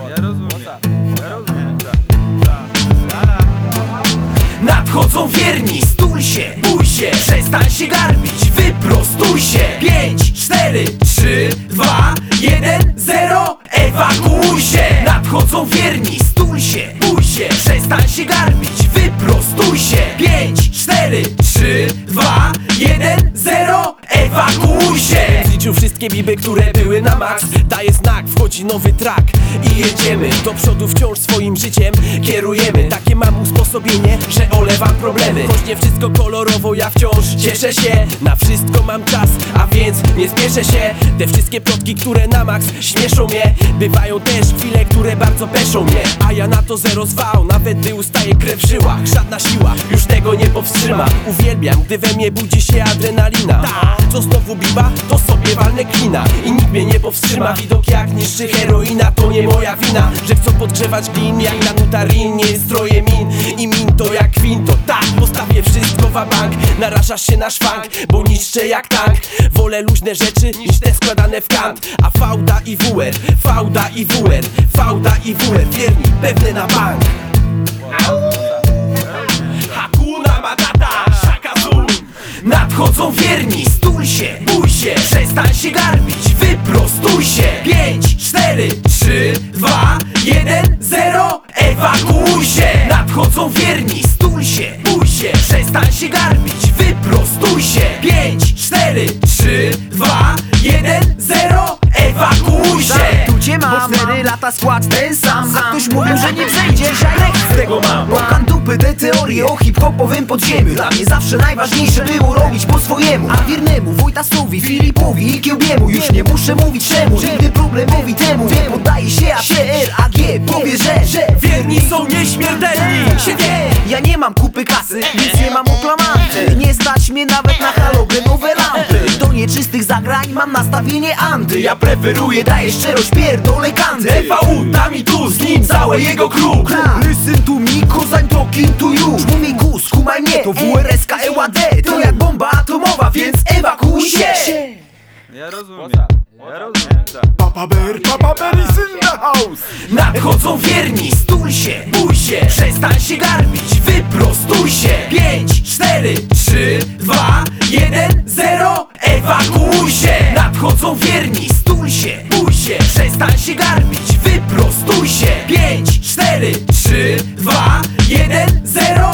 Ja rozumiem. Nadchodzą wierni, stój się, bój się, przestań się garbić, wyprostuj się. 5, 4, 3, 2, 1, 0, ewakuuj się. Nadchodzą wierni, stój się, bój się, przestań się garbić, wyprostuj się. 5, 4, 3, 2, 1, 0, ewakuuj się. Zliczył wszystkie biby, które były na max. Daje znak, wchodzi nowy track i jedziemy do przodu wciąż swoim życiem. Kierujemy, takie mam usposobienie, że olewam problemy. Choć nie wszystko kolorowo, ja wciąż cieszę się. Na wszystko mam czas, a więc nie spieszę się. Te wszystkie plotki, które na max śmieszą mnie. Bywają też chwile, które bardzo peszą mnie, a ja na to zero zwał, nawet gdy ustaje krew w żyłach. Żadna siła już tego nie powstrzyma. Uwielbiam, gdy we mnie budzi się adrenalina. Co znowu biba, to sobie walnę klina i nikt mnie nie powstrzyma. Widok jak niszczy heroina, to nie moja wina, że chcą podgrzewać glin jak na nutarin. Nie jest stroje min i min to jak kwinto. Tak, postawię wszystko wa bank. Narażasz się na szwank, bo niszczę jak tank. Wolę luźne rzeczy niż te składane w kant. A fałda i WR, fałda i WR, fałda i WR, wierni, pewne na bank. Hakuna Matata, Shaka Zulu. Nadchodzą wierni, stój się, bój się, przestań się garbić, wyprostuj się. 5, 4, 3, 2, 1, 0, ewakuuj się. Nadchodzą wierni, stój się, bój się, przestań się garbić, wyprostuj się. 5, 4, 3, 2, 1, 0, ewakuuj się. Tu cię mam, 4 lata skład ten sam. Ktoś mówił, że nie przejdziesz, a ja z tego mam. Łokam dupy te teorie o hip-hopowym podziemiu. Dla mnie zawsze najważniejsze było robić po swojemu. A wiernemu, Wojtasowi, Filipowi i Kiełbiemu już nie muszę mówić czemu. Nigdy problemowi temu nie poddaje się, a CRAG powie, że Wierni są nieśmiertelni, się wie. ja nie mam kupy kasy, więc nie mam oklamanty. Nie stać mnie nawet na halogenowe lampy. Do nieczystych zagrań mam nastawienie anty. Ja preferuję, daję szczerość, pierdolę kanty. TVU, tam i tu, z nim całe jego crew. Listen to me, cause I'm talking to you. Szmumie gus, kumaj mnie, to WRSK EAD. To jak bomba atomowa, więc ewakuuj się. Ja rozumiem. Papa Bear is in the house. Nadchodzą wierni, stój się, bój się, przestań się garbić, wyprostuj się. 5, 4, 3, 2, 1, 0, ewakuuj się. Nadchodzą wierni, stój się, bój się, przestań się garbić, wyprostuj się. 5, 4, 3, 2, 1, 0,